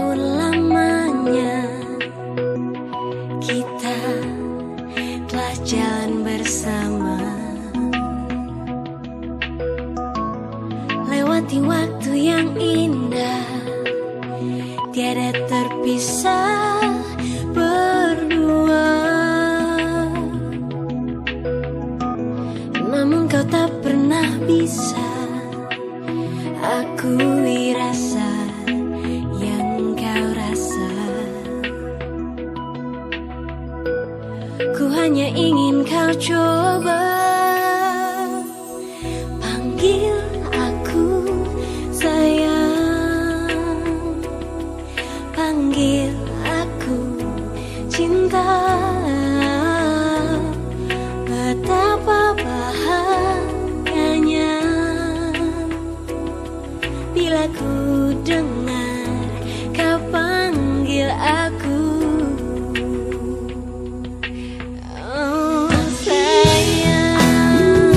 lamanya kita telah jalan bersama, lewati waktu yang indah, tiada terpisah berdua. Namun kau tak pernah bisa akui rasa yang kau rasa. Ku hanya ingin kau coba panggil aku sayang, panggil aku cinta. Betapa bahagianya bila ku dengar kau panggil aku. Oh sayang,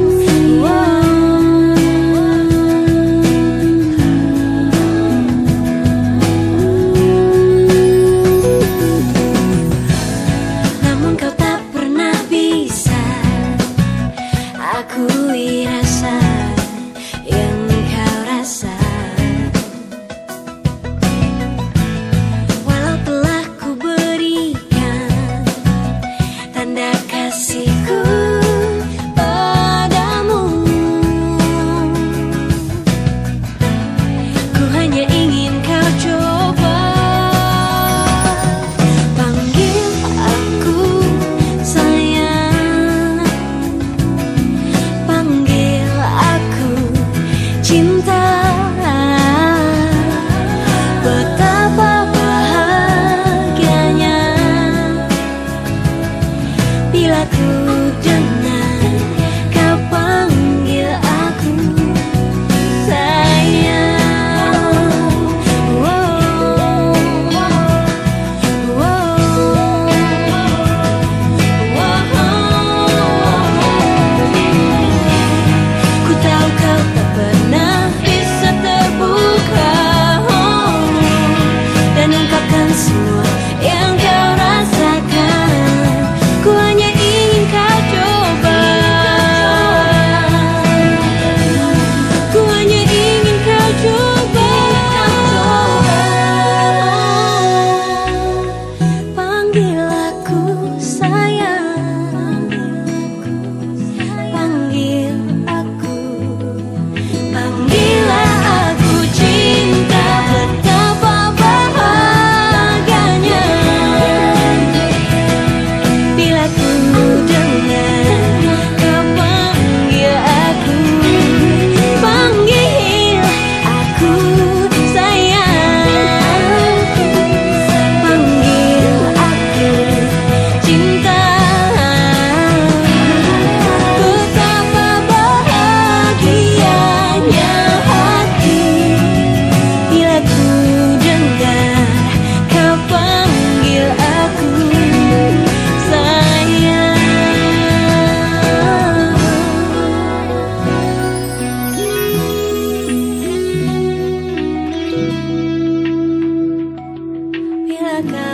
namun kau tak pernah bisa akui rasa yang kau rasa. Walau telah ku berikan tanda kasihku padamu, ku hanya ingin kau coba panggil aku sayang, panggil aku cinta. Betapa bahagianya bila ku dengar kau panggil aku sayang. Ku tahu kau tak pernah bisa terbuka dan ungkapkan semua yang kau rasakan. Ku hanya ingin kau coba, ku hanya ingin kau coba panggil aku sayang, panggil aku, panggillah aku cinta. Betapa bahagianya bila ku dengar kau panggil aku, panggil aku sayang, panggil aku cinta. Betapa bahagianya hati bila ku dengar kau panggil aku sayang. Bila kau